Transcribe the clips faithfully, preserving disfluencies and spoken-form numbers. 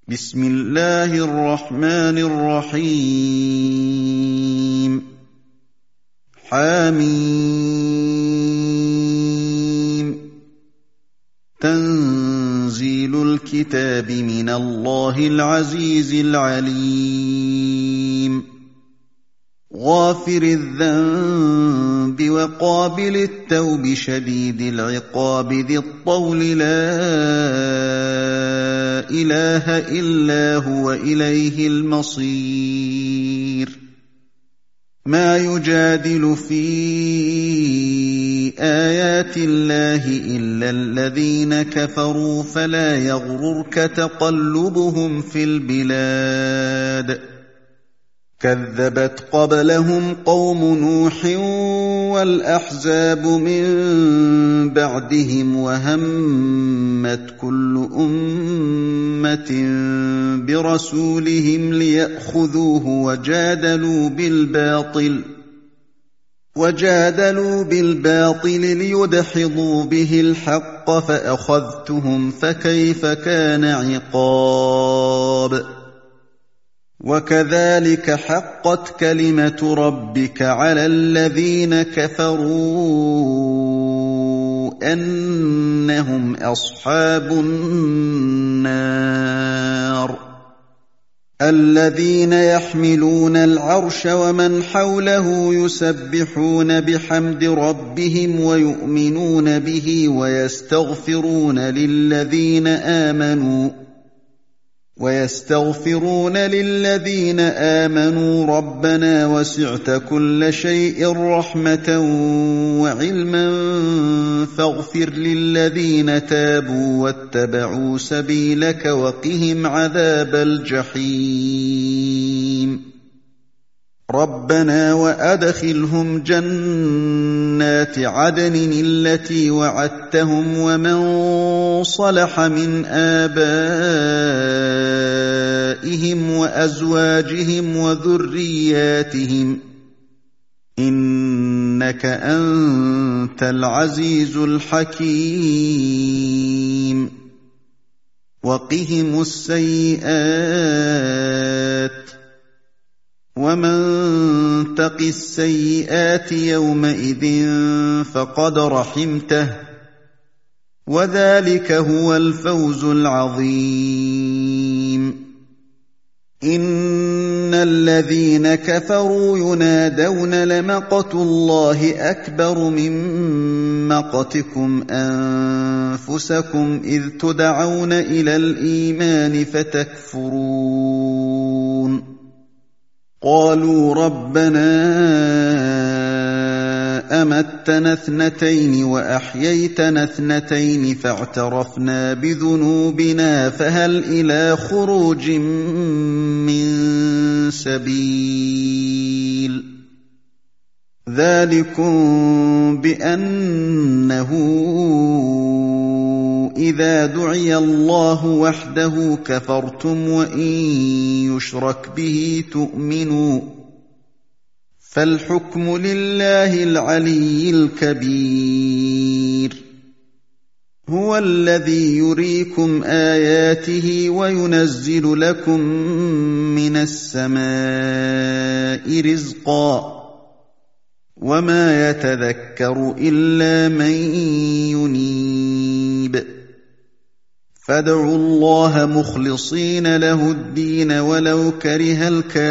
بسم الله الرحمن الرحيم حميم تنزيل الكتاب من الله العزيز العليم غافر الذنب وقابل التوب شديد العقاب ذي الطول لا إله إلا هو إليه المصير ما يجادل في آيات الله إلا الذين كفروا فلا يغررك تقلبهم في البلاد كذبت قبلهم قوم نوح والأحزاب من بعدهم وهمت كل أمة برسولهم ليأخذوه وجادلوا بالباطل وجادلوا بالباطل ليدحضوا به الحق فأخذتهم فكيف كان عقاب وكذلك حقت كلمة ربك على الذين كفروا أنهم أصحاب النار الذين يحملون العرش ومن حوله يسبحون بحمد ربهم ويؤمنون به ويستغفرون للذين آمنوا ويستغفرون للذين آمنوا ربنا وسعت كل شيء رحمة وعلما فاغفر للذين تابوا واتبعوا سبيلك وقهم عذاب الجحيم ربنا وأدخلهم جنات عدن التي وعدتهم ومن صلح من آبائهم وأزواجهم وذرياتهم إنك أنت العزيز الحكيم وقهم السيئات ومن تق السيئات يومئذ فقد رحمته وذلك هو الفوز العظيم إن الذين كفروا ينادون لمقت الله أكبر من مقتكم أنفسكم إذ تدعون إلى الإيمان فتكفرون قالوا ربنا أمتنا اثنتين وأحييتنا اثنتين فاعترفنا بذنوبنا فهل إلى خروج من سبيل ذلكم بأنه إذا دعي الله وحده كفرتم وإن يشرك به تؤمنوا فالحكم لله العلي الكبير هو الذي يريكم آياته وينزل لكم من السماء رزقا وما يتذكر إلا من ينيب فادعوا الله مخلصين له الدين ولو كره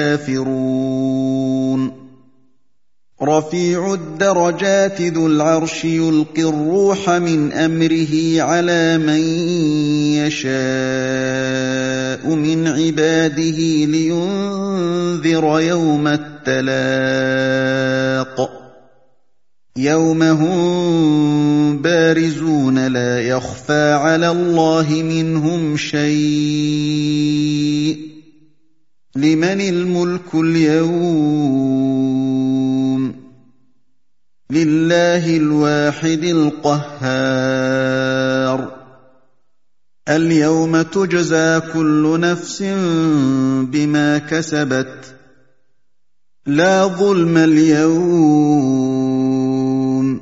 الكافرون رفيع الدرجات ذو العرش يلقي الروح من أمره على من يشاء من عباده لينذر يوم التلاق يوم هم بارزون لا يخفى على الله منهم شيء لمن الملك اليوم لله الواحد القهار اليوم تجزى كل نفس بما كسبت لا ظلم اليوم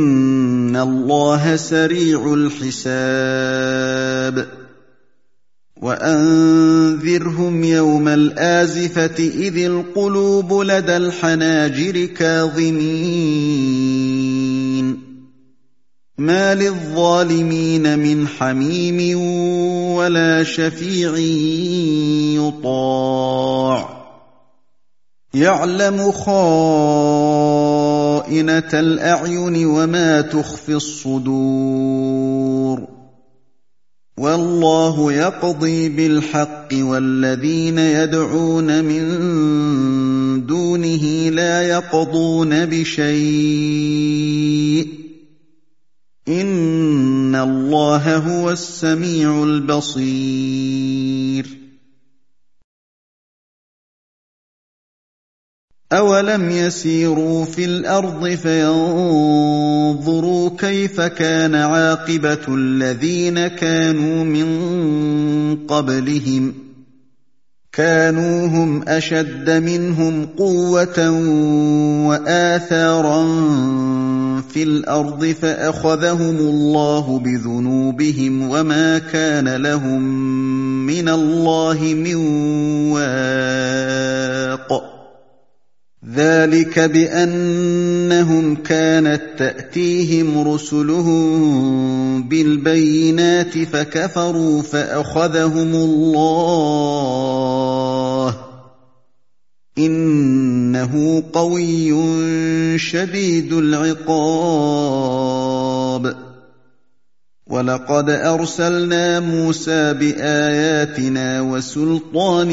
إن الله سريع الحساب وأنذرهم يوم الآزفة إذ القلوب لدى الحناجر كاظمين ما للظالمين من حميم ولا شفيع يطاع يعلم خائنة الأعين وما تخفي الصدور والله يقضي بالحق والذين يدعون من دونه لا يقضون بشيء إن الله هو السميع البصير أولم يسيروا في الأرض فينظروا كيف كان عاقبة الذين كانوا من قبلهم كانوا هم أشد منهم قوة وآثارا في الأرض فأخذهم الله بذنوبهم وما كان لهم من الله من واق ذلك بأنهم كانت تأتيهم رسلهم بالبينات فكفروا فأخذهم الله إنه قوي شديد العقاب ولقد أرسلنا موسى بآياتنا وسلطان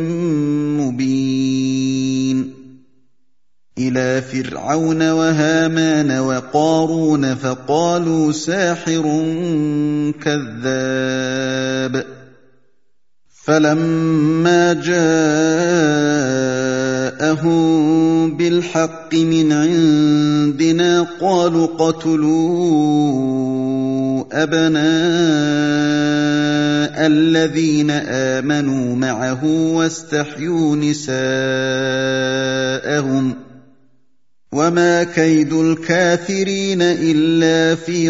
مبين إلى فرعون وهامان وقارون فقالوا ساحر كذاب فلما جاءهم بالحق من عندنا قالوا اقتلوا أبناء الذين آمنوا معه واستحيوا نساءهم وما كيد الكافرين إلا في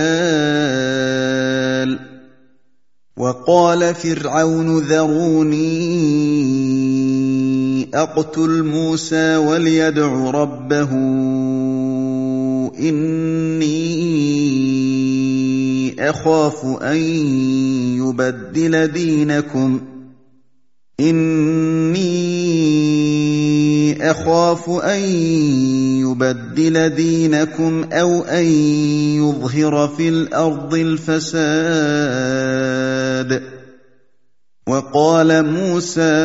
ضلال وقال فرعون ذروني أقتل موسى وليدع ربه إني أخاف أن يبدل دينكم إني أخاف أن يبدل دينكم أو أن يظهر في الأرض الفساد وقال موسى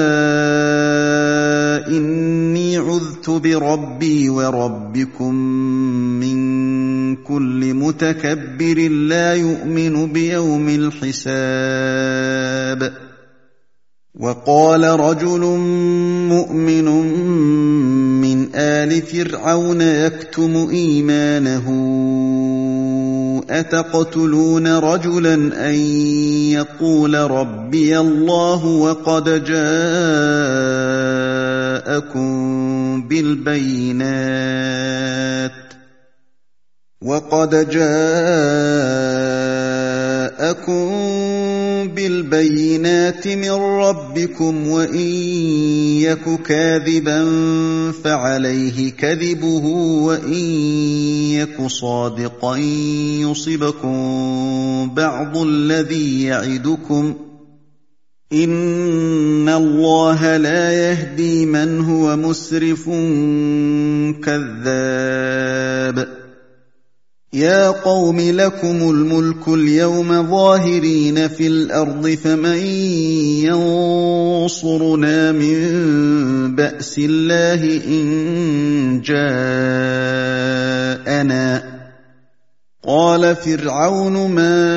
إني عذت بربي وربكم من كل متكبر لا يؤمن بيوم الحساب وقال رجل مؤمن من آل فرعون يكتم إيمانه أتقتلون رجلا أن يقول ربي الله وقد جاءكم بالبينات وقد جاءكم بالبينات من ربكم وإن يك كاذبا فعليه كذبه وإن يك صادقا يصبكم بعض الذي يعدكم إن الله لا يهدي من هو مسرف كذاب يا قوم لكم الملك اليوم ظاهرين في الأرض فمن ينصرنا من بأس الله إن جاءنا قال فرعون ما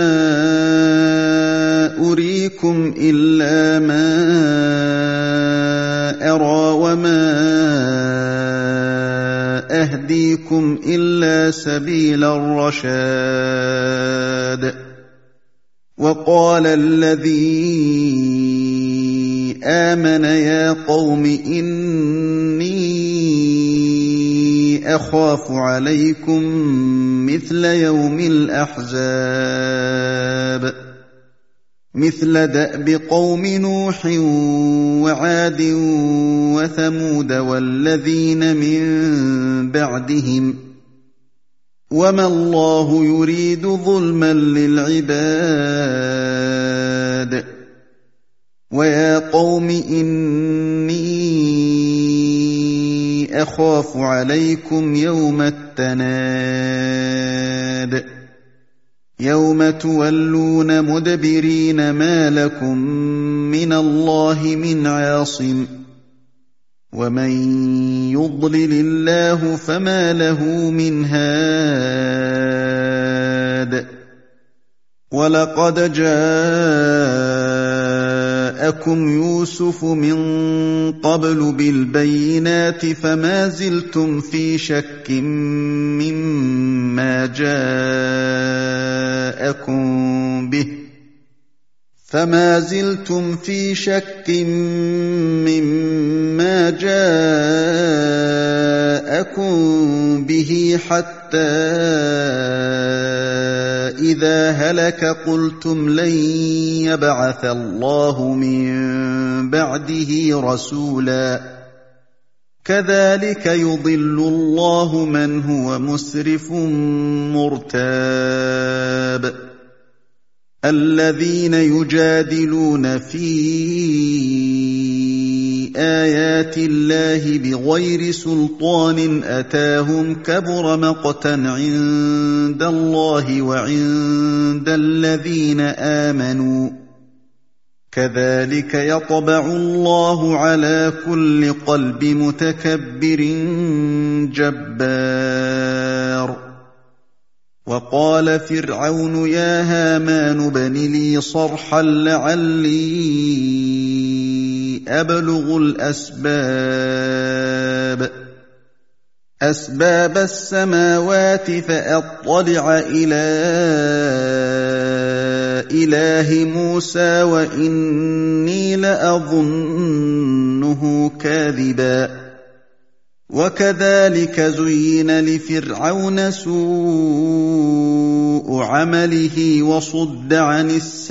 أريكم إلا ما أرى وما أهديكم إلا سبيل الرشاد وقال الذي آمن يا قوم إني أخاف عليكم مثل يوم الأحزاب مثل دأب قوم نوح وعاد وثمود والذين من بعدهم وما الله يريد ظلما للعباد ويا قوم إني أخاف عليكم يوم التناد يوم تولون مدبرين ما لكم من الله من عاصم ومن يضلل الله فما له من هاد ولقد جاءكم يوسف من قبل بالبينات فما زلتم في شك مما جاءكم به فما زلتم في شك مما جاءكم به حتى إذا هلك قلتم لن يبعث الله من بعده رسولا كذلك يضل الله من هو مسرف مرتاب الذين يجادلون في آيات الله بغير سلطان أتاهم كبر مقتا عند الله وعند الذين آمنوا كذلك يطبع الله على كل قلب متكبر جبار وقال فرعون يا هامان ابن لي صرحا لعلي أبلغ الأسباب أسباب السماوات فأطلع إلى إله موسى وإني لأظنه كاذبا وكذلك زين لفرعون سوء عمله وصد عن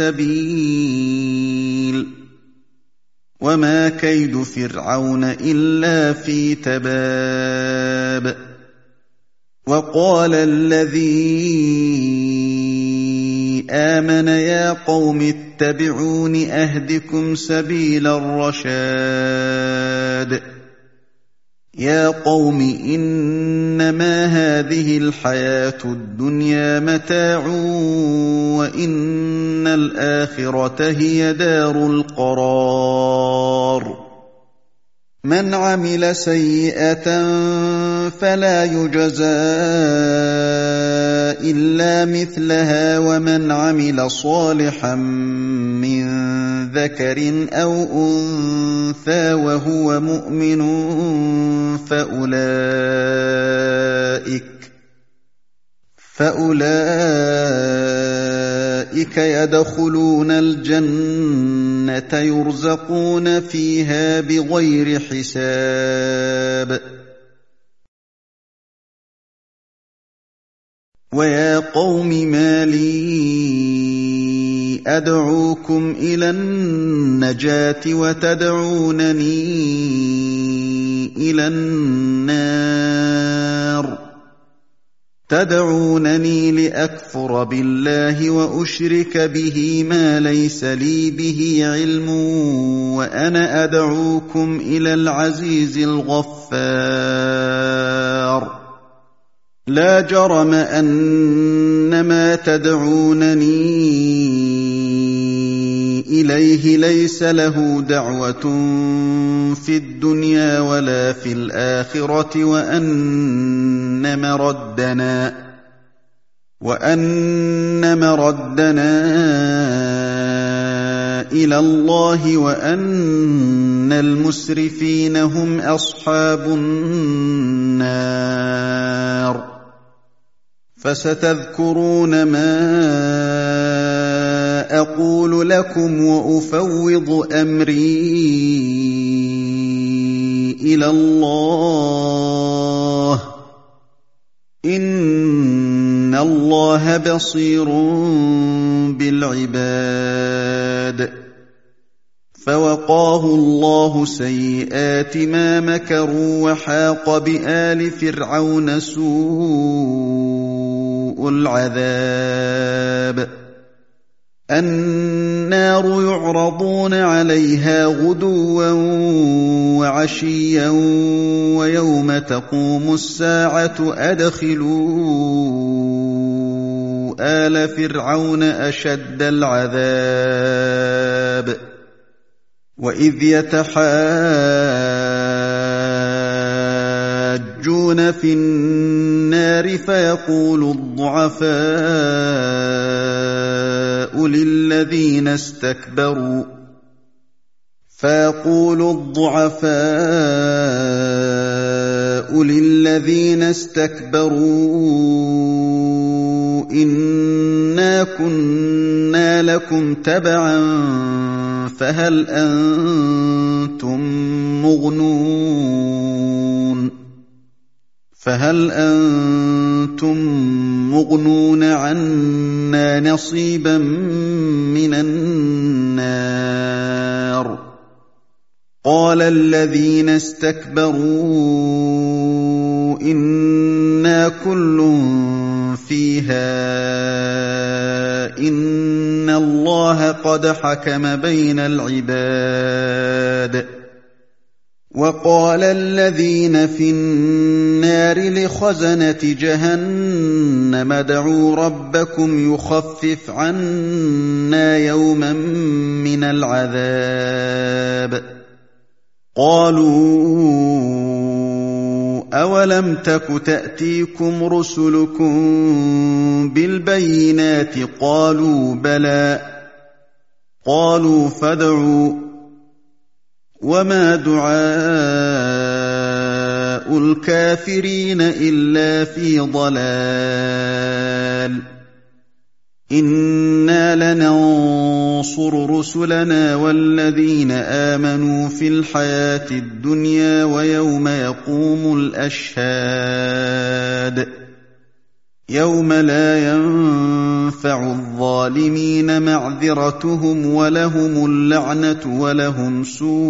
السبيل وما كيد فرعون إلا في تباب وقال الذي آمن يا قوم اتبعون أهدكم سبيل الرشاد يا قوم إنما هذه الحياة الدنيا متاع وإن الآخرة هي دار القرار من عمل سيئة فلا يجزى إلا مثلها ومن عمل صالحا من ذكر أو أنثى وهو مؤمن فأولئك فأولئك يدخلون الجنة يرزقون فيها بغير حساب ويا قوم ما لي أدعوكم إلى النجاة وتدعونني إلى النار تدعونني لأكفر بالله وأشرك به ما ليس لي به علم وأنا أدعوكم إلى العزيز الغفار لا جرم أنما تدعونني إليه ليس له دعوة في الدنيا ولا في الآخرة وأن مردنا وأن مردنا إلى الله وأن المسرفين هم أصحاب النار فستذكرون ما أقول لكم وأفوض أمري إلى الله إن إِنَّ اللَّهَ بَصِيرٌ بِالْعِبَادِ فَوَقَاهُ اللَّهُ سَيِّئَاتِ مَا مَكَرُوا وَحَاقَ بِآلِ فِرْعَوْنَ سُوءُ الْعَذَابِ النَّارُ يُعْرَضُونَ عَلَيْهَا غُدُوًّا وَعَشِيًّا وَيَوْمَ تَقُومُ السَّاعَةُ أَدْخِلُوا آلَ فِرْعَوْنَ أَشَدَّ الْعَذَابِ وَإِذْ يَتَحَاجُّونَ فِي النَّارِ فَيَقُولُ الضُّعَفَاءُ لِلَّذِينَ اسْتَكْبَرُوا فَيَقُولُ الضُّعَفَاءُ لِلَّذِينَ اسْتَكْبَرُوا إِنَّا كُنَّا لَكُمْ تَبَعًا فَهَلْ أَنتُم مُّغْنُونَ فَهَلْ أَنتُم مُّغْنُونَ عَنَّا نَصِيبًا مِّنَ النَّارِ قَالَ الَّذِينَ اسْتَكْبَرُوا إِنَّا كُلٌّ فِيهَا إِنَّ اللَّهَ قَدْ حَكَمَ بَيْنَ الْعِبَادِ وَقَالَ الَّذِينَ فِي النَّارِ لِخَزَنَةِ جَهَنَّمَ ادْعُوا رَبَّكُمْ يُخَفِّفْ عَنَّا يَوْمًا مِّنَ الْعَذَابِ قَالُوا أَوَلَمْ تَكُ تَأْتِيكُمْ رُسُلُكُم بِالْبَيِّنَاتِ قَالُوا بَلَىٰ قَالُوا فَادْعُوا وَمَا دُعَاءُ الْكَافِرِينَ إِلَّا فِي ضَلَالٍ إِنَّا لَنَنصُرُ رُسُلَنَا وَالَّذِينَ آمَنُوا فِي الْحَيَاةِ الدُّنْيَا وَيَوْمَ يَقُومُ الْأَشْهَادُ يَوْمَ لَا يَنفَعُ الظَّالِمِينَ مَعْذِرَتُهُمْ وَلَهُمُ اللَّعْنَةُ وَلَهُمْ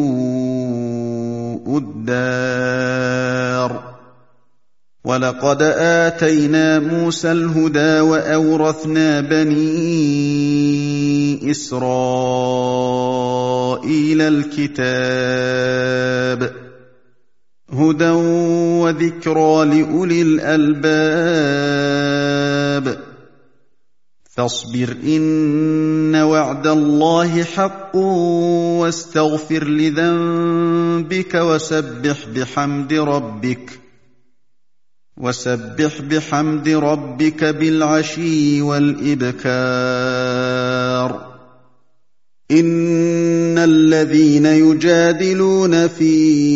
سُوءُ الدَّارِ وَلَقَدْ آتَيْنَا مُوسَى الْهُدَىٰ وَأَوْرَثْنَا بَنِي إِسْرَائِيلَ الْكِتَابَ هُدًى وَذِكْرَىٰ لِأُولِي الْأَلْبَابِ فاصبر إن وعد الله حق واستغفر لذنبك وسبح بحمد ربك وسبح بحمد ربك بالعشي والإبكار إن الذين يجادلون في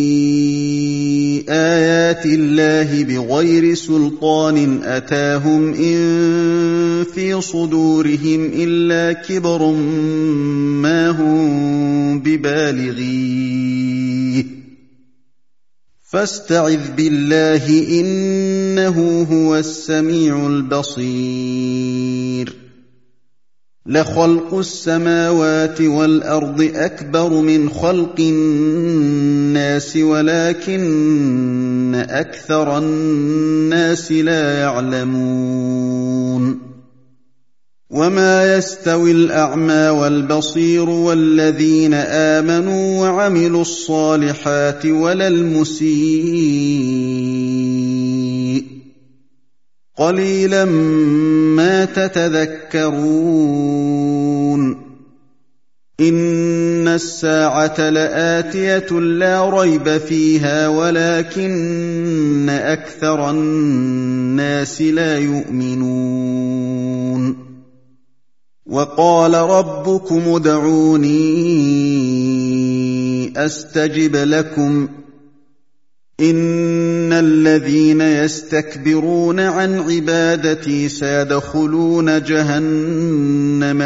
آيات الله بغير سلطان أتاهم إن في صدورهم إلا كبر ما هم ببالغيه فاستعذ بالله إنه هو السميع البصير لخلق السماوات والأرض أكبر من خلق الناس ولكن أكثر الناس لا يعلمون وما يستوي الأعمى والبصير والذين آمنوا وعملوا الصالحات ولا المسيء قليلا ما تتذكرون إن الساعة لآتية لا ريب فيها ولكن أكثر الناس لا يؤمنون وقال ربكم ادعوني أستجب لكم إن الذين يستكبرون عن عبادتي سيدخلون جهنم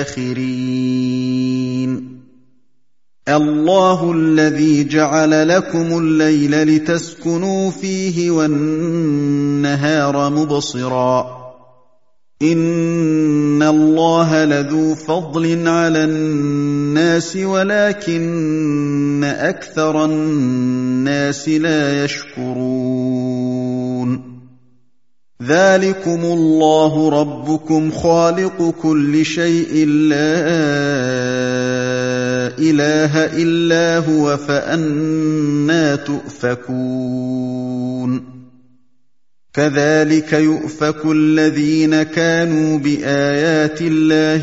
داخرين الله الذي جعل لكم الليل لتسكنوا فيه والنهار مبصرا إِنَّ اللَّهَ لَذُو فَضْلٍ عَلَى النَّاسِ وَلَٰكِنَّ أَكْثَرَ النَّاسِ لَا يَشْكُرُونَ ذَٰلِكُمُ اللَّهُ رَبُّكُمْ خَالِقُ كُلِّ شَيْءٍ لَّا إِلَٰهَ إِلَّا هُوَ فَأَنَّىٰ تُؤْفَكُونَ كَذَٰلِكَ يُؤْفَكُ الَّذِينَ كَانُوا بِآيَاتِ اللَّهِ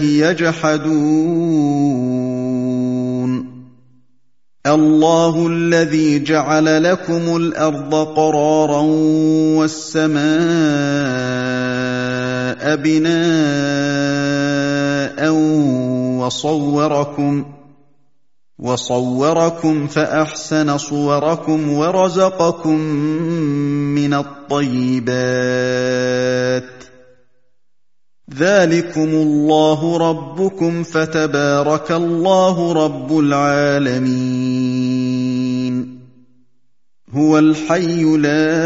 يَجْحَدُونَ اللَّهُ الَّذِي جَعَلَ لَكُمُ الْأَرْضَ قَرَارًا وَالسَّمَاءَ بِنَاءً وَصَوَّرَكُمْ وَصَوَّرَكُمْ فَأَحْسَنَ صُوَرَكُمْ وَرَزَقَكُم مِّنَ الطَّيِّبَاتِ ذَٰلِكُمُ اللَّهُ رَبُّكُمْ فَتَبَارَكَ اللَّهُ رَبُّ الْعَالَمِينَ هُوَ الْحَيُّ لَا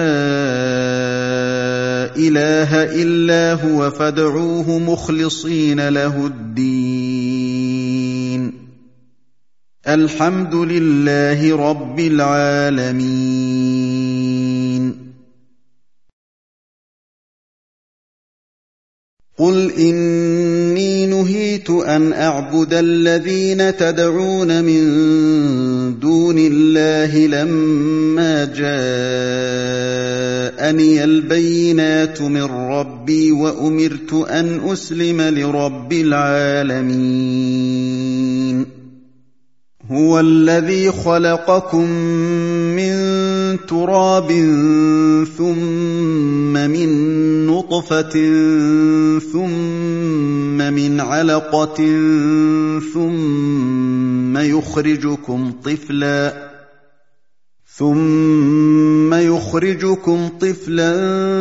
إِلَٰهَ إِلَّا هُوَ فَادْعُوهُ مُخْلِصِينَ لَهُ الدِّينَ الْحَمْدُ لِلَّهِ رَبِّ الْعَالَمِينَ قُلْ إِنِّي نُهِيتُ أَنْ أَعْبُدَ الَّذِينَ تَدْعُونَ مِن دُونِ اللَّهِ لَمَّا جَاءَنِيَ الْبَيِّنَاتُ مِن رَّبِّي وَأُمِرْتُ أَنْ أُسْلِمَ لِرَبِّ الْعَالَمِينَ هُوَ الَّذِي خَلَقَكُم مِّن تُرَابٍ ثُمَّ مِن نُّطْفَةٍ ثُمَّ مِنْ عَلَقَةٍ ثُمَّ يُخْرِجُكُمْ طِفْلًا ثُمَّ يُخْرِجُكُمْ طِفْلًا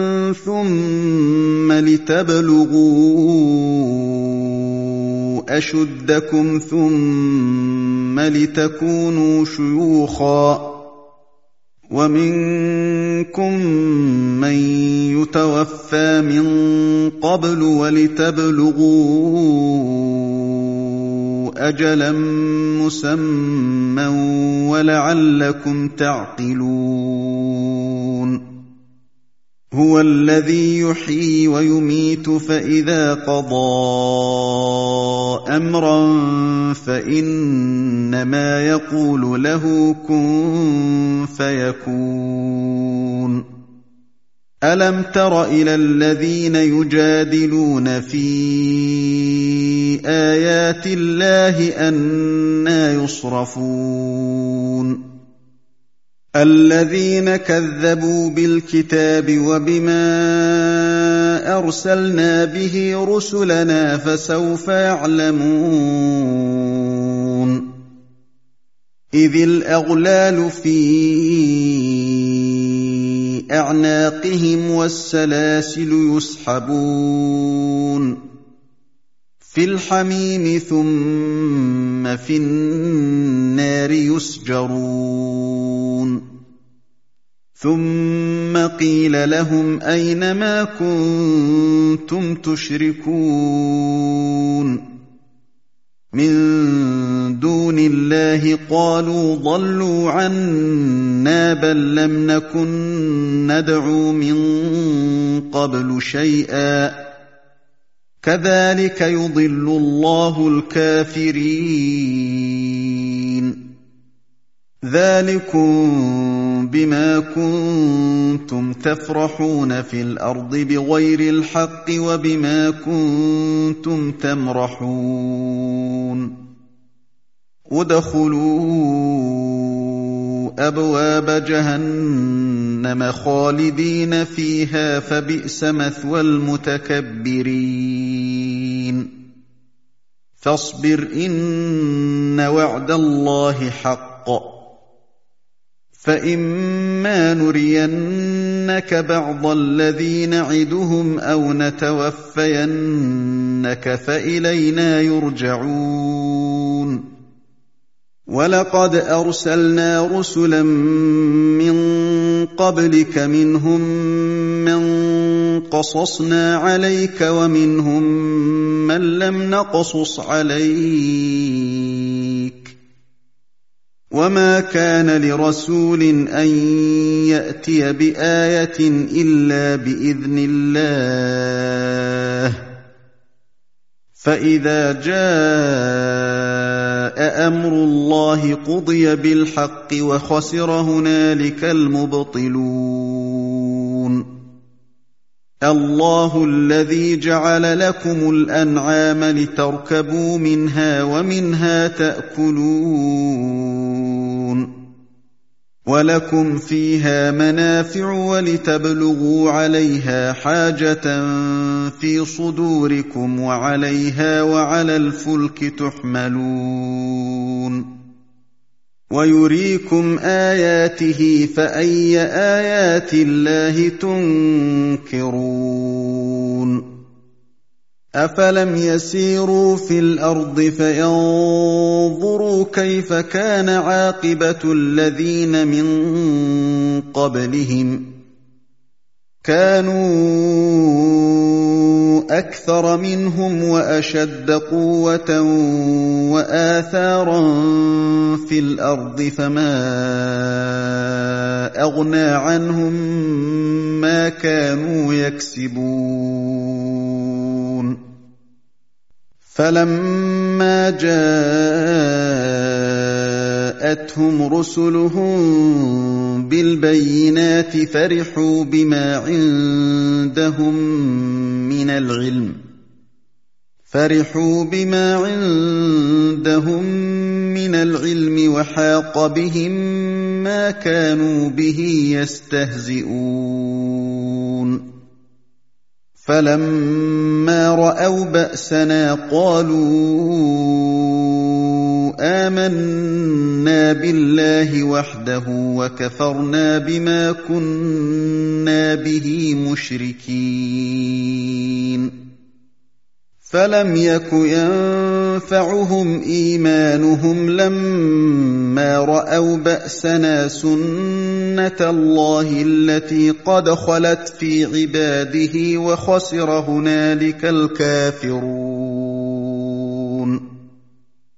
ثُمَّ لِتَبْلُغُوا أَشُدَّكُمْ ثُمَّ لِتَكُونُوا شُيُوخًا وَمِنكُم مَّن يُتَوَفَّىٰ مِن قَبْلُ وَلِتَبْلُغُوا أَجَلًا مُّسَمًّى وَلَعَلَّكُمْ تَعْقِلُونَ هُوَ الَّذِي يُحْيِي وَيُمِيتُ فَإِذَا قَضَىٰ أَمْرًا فَإِنَّمَا يَقُولُ لَهُ كُن فَيَكُونُ أَلَمْ تَرَ إِلَى الَّذِينَ يُجَادِلُونَ فِي آيَاتِ اللَّهِ أَنَّىٰ يُصْرَفُونَ الَّذِينَ كَذَّبُوا بِالْكِتَابِ وَبِمَا أَرْسَلْنَا بِهِ رُسُلَنَا فَسَوْفَ يَعْلَمُونَ إِذِ الْأَغْلَالُ فِي أَعْنَاقِهِمْ وَالسَّلَاسِلُ يُسْحَبُونَ فِي الْحَمِيمِ ثُمَّ فِي النَّارِ يُسْجَرُونَ ثُمَّ قِيلَ لَهُمْ أَيْنَ مَا كُنتُمْ تُشْرِكُونَ مِن دُونِ اللَّهِ قَالُوا ضَلُّوا عَنَّا بَل لَّمْ نَكُن نَّدْعُو مِن قَبْلُ شَيْئًا كَذَٰلِكَ يُضِلُّ اللَّهُ الْكَافِرِينَ ذَٰلِكُم بِمَا كُنتُمْ تَفْرَحُونَ فِي الْأَرْضِ بِغَيْرِ الْحَقِّ وَبِمَا كُنتُمْ تَمْرَحُونَ ادْخُلُوا أَبْوَابَ جَهَنَّمَ خَالِدِينَ فِيهَا فَبِئْسَ مَثْوَى الْمُتَكَبِّرِينَ فَاصْبِرْ إِنَّ وَعْدَ اللَّهِ حَقٌّ فَإِمَّا نُرِيَنَّكَ بَعْضَ الَّذِي نَعِدُهُمْ أَوْ نَتَوَفَّيَنَّكَ فَإِلَيْنَا يُرْجَعُونَ وَلَقَدْ أَرْسَلْنَا رُسُلًا مِّن قَبْلِكَ مِنْهُم مَّن قَصَصْنَا عَلَيْكَ وَمِنْهُم مَّن لَّمْ نَقْصُصْ عَلَيْكَ ۗ وَمَا كَانَ لِرَسُولٍ أَن يَأْتِيَ بِآيَةٍ إِلَّا بِإِذْنِ اللَّهِ ۚ فَإِذَا جَاءَ أَمْرُ اللَّهِ قُضِيَ بِالْحَقِّ وَخَسِرَ هُنَالِكَ الْمُبْطِلُونَ اللَّهُ الَّذِي جَعَلَ لَكُمُ الْأَنْعَامَ لِتَرْكَبُوا مِنْهَا وَمِنْهَا تَأْكُلُونَ وَلَكُمْ فِيهَا مَنَافِعُ وَلِتَبْلُغُوا عَلَيْهَا حَاجَةً فِي صُدُورِكُمْ وَعَلَيْهَا وَعَلَى الْفُلْكِ تُحْمَلُونَ وَيُرِيكُمْ آيَاتِهِ فَأَيَّ آيَاتِ اللَّهِ تُنكِرُونَ أَفَلَمْ يَسِيرُوا فِي الْأَرْضِ فَيَنظُرُوا كَيْفَ كَانَ عَاقِبَةُ الَّذِينَ مِن قَبْلِهِمْ ۚ كَانُوا أَكْثَرَ مِنْهُمْ وَأَشَدَّ قُوَّةً وَآثَارًا فِي الْأَرْضِ فَمَا أَغْنَىٰ عَنْهُم مَّا كَانُوا يَكْسِبُونَ فَلَمَّا جَاءَتْهُمْ رُسُلُهُم بِالْبَيِّنَاتِ فَرِحُوا بِمَا عِندَهُم مِّنَ الْعِلْمِ فَرِحُوا بِمَا عِندَهُم مِّنَ الْعِلْمِ وَحَاقَ بِهِم مَّا كَانُوا بِهِ يَسْتَهْزِئُونَ فَلَمَّا رَأَوْا بَأْسَنَا قَالُوا آمَنَّا بِاللَّهِ وَحْدَهُ وَكَفَرْنَا بِمَا كُنَّا بِهِ مُشْرِكِينَ فَلَمْ يَكُ يَنفَعُهُمْ إِيمَانُهُمْ لَمَّا رَأَوْا بَأْسَنَا سُنَّتَ اللَّهِ الَّتِي قَدْ خَلَتْ فِي عِبَادِهِ وَخَسِرَ هُنَالِكَ الْكَافِرُونَ